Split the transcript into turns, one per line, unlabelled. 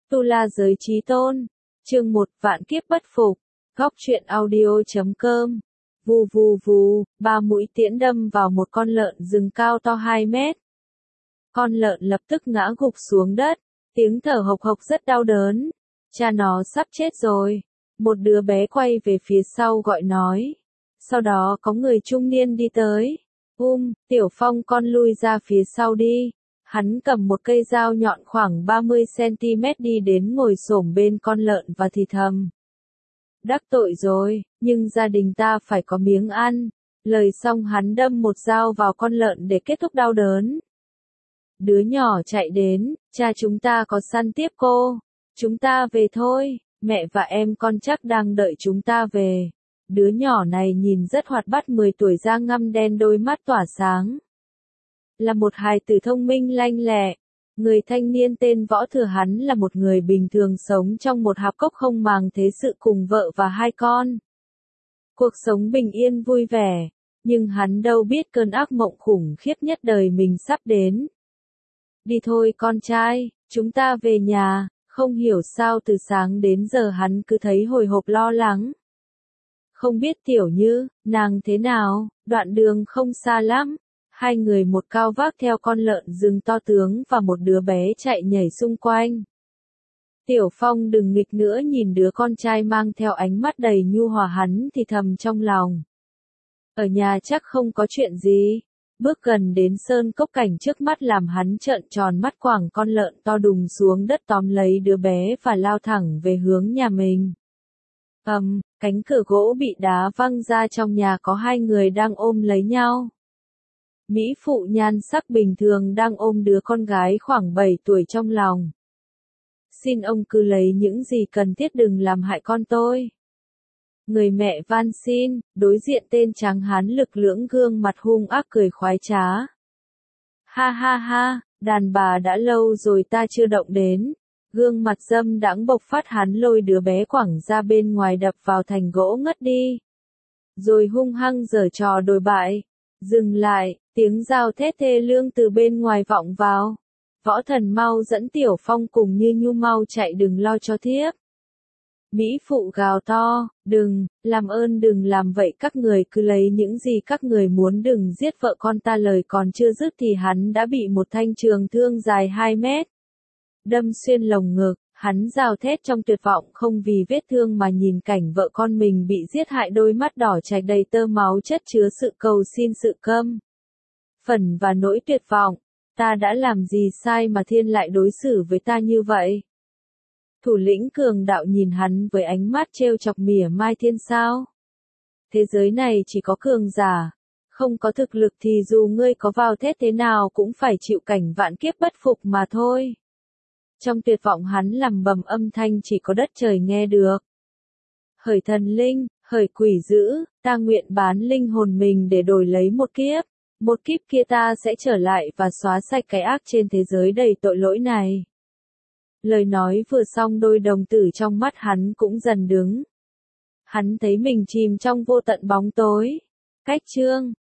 Tu La Giới Chí Tôn, chương 1 Vạn Kiếp Bất Phục, Góc truyện audio.com. Vù vù vù, 3 mũi tiễn đâm vào một con lợn rừng cao to 2 mét. Con lợn lập tức ngã gục xuống đất, tiếng thở hộc hộc rất đau đớn. Cha nó sắp chết rồi. Một đứa bé quay về phía sau gọi nói. Sau đó có người trung niên đi tới. Tiểu Phong con lui ra phía sau đi. Hắn cầm một cây dao nhọn khoảng 30cm đi đến ngồi xổm bên con lợn và thì thầm. Đắc tội rồi, nhưng gia đình ta phải có miếng ăn. Lời xong hắn đâm một dao vào con lợn để kết thúc đau đớn. Đứa nhỏ chạy đến, cha chúng ta có săn tiếp cô. Chúng ta về thôi, mẹ và em con chắc đang đợi chúng ta về. Đứa nhỏ này nhìn rất hoạt bát 10 tuổi da ngăm đen đôi mắt tỏa sáng. Là một hài tử thông minh lanh lẹ. Người thanh niên tên Võ Thừa hắn là một người bình thường sống trong một hạp cốc không màng thế sự cùng vợ và 2 con. Cuộc sống bình yên vui vẻ, nhưng hắn đâu biết cơn ác mộng khủng khiếp nhất đời mình sắp đến. Đi thôi con trai, chúng ta về nhà. Không hiểu sao từ sáng đến giờ hắn cứ thấy hồi hộp lo lắng. Không biết Tiểu Như, nàng thế nào, đoạn đường không xa lắm. 2 người một cao vác theo con lợn rừng to tướng và một đứa bé chạy nhảy xung quanh. Tiểu Phong đừng nghịch nữa nhìn đứa con trai mang theo ánh mắt đầy nhu hòa hắn thì thầm trong lòng. Ở nhà chắc không có chuyện gì. Bước gần đến sơn cốc cảnh trước mắt làm hắn trợn tròn mắt quẳng con lợn to đùng xuống đất tóm lấy đứa bé và lao thẳng về hướng nhà mình. Cánh cửa gỗ bị đá văng ra, trong nhà có 2 người đang ôm lấy nhau. Mỹ phụ nhan sắc bình thường đang ôm đứa con gái khoảng 7 tuổi trong lòng. Xin ông cứ lấy những gì cần thiết, đừng làm hại con tôi. Người mẹ van xin, đối diện tên tráng hán lực lưỡng gương mặt hung ác cười khoái trá. Ha ha ha, đàn bà đã lâu rồi ta chưa động đến. Gương mặt dâm đãng bộc phát, hắn lôi đứa bé quẳng ra bên ngoài đập vào thành gỗ ngất đi. Rồi hung hăng giở trò đồi bại. Dừng lại, tiếng gào thét thê lương từ bên ngoài vọng vào. Võ Thần mau dẫn Tiểu Phong cùng Như Nhu mau chạy, đừng lo cho thiếp. Mỹ phụ gào to, làm ơn đừng làm vậy, các người cứ lấy những gì các người muốn, đừng giết vợ con ta. Lời còn chưa dứt thì hắn đã bị một thanh trường thương dài 2 mét đâm xuyên lồng ngực. Hắn gào thét trong tuyệt vọng, không vì vết thương mà nhìn cảnh vợ con mình bị giết hại, đôi mắt đỏ chạch đầy tơ máu chất chứa sự cầu xin, sự căm phẫn và nỗi tuyệt vọng. Ta đã làm gì sai mà thiên lại đối xử với ta như vậy? Thủ lĩnh cường đạo nhìn hắn với ánh mắt trêu chọc mỉa mai, thiên sao? Thế giới này chỉ có cường giả, không có thực lực thì dù ngươi có vào thét thế nào cũng phải chịu cảnh vạn kiếp bất phục mà thôi. Trong tuyệt vọng hắn lẩm bẩm âm thanh chỉ có đất trời nghe được. Hỡi thần linh, hỡi quỷ dữ, ta nguyện bán linh hồn mình để đổi lấy một kiếp. Một kiếp kia ta sẽ trở lại và xóa sạch cái ác trên thế giới đầy tội lỗi này. Lời nói vừa xong, đôi đồng tử trong mắt hắn cũng dần đứng. Hắn thấy mình chìm trong vô tận bóng tối. Cách chương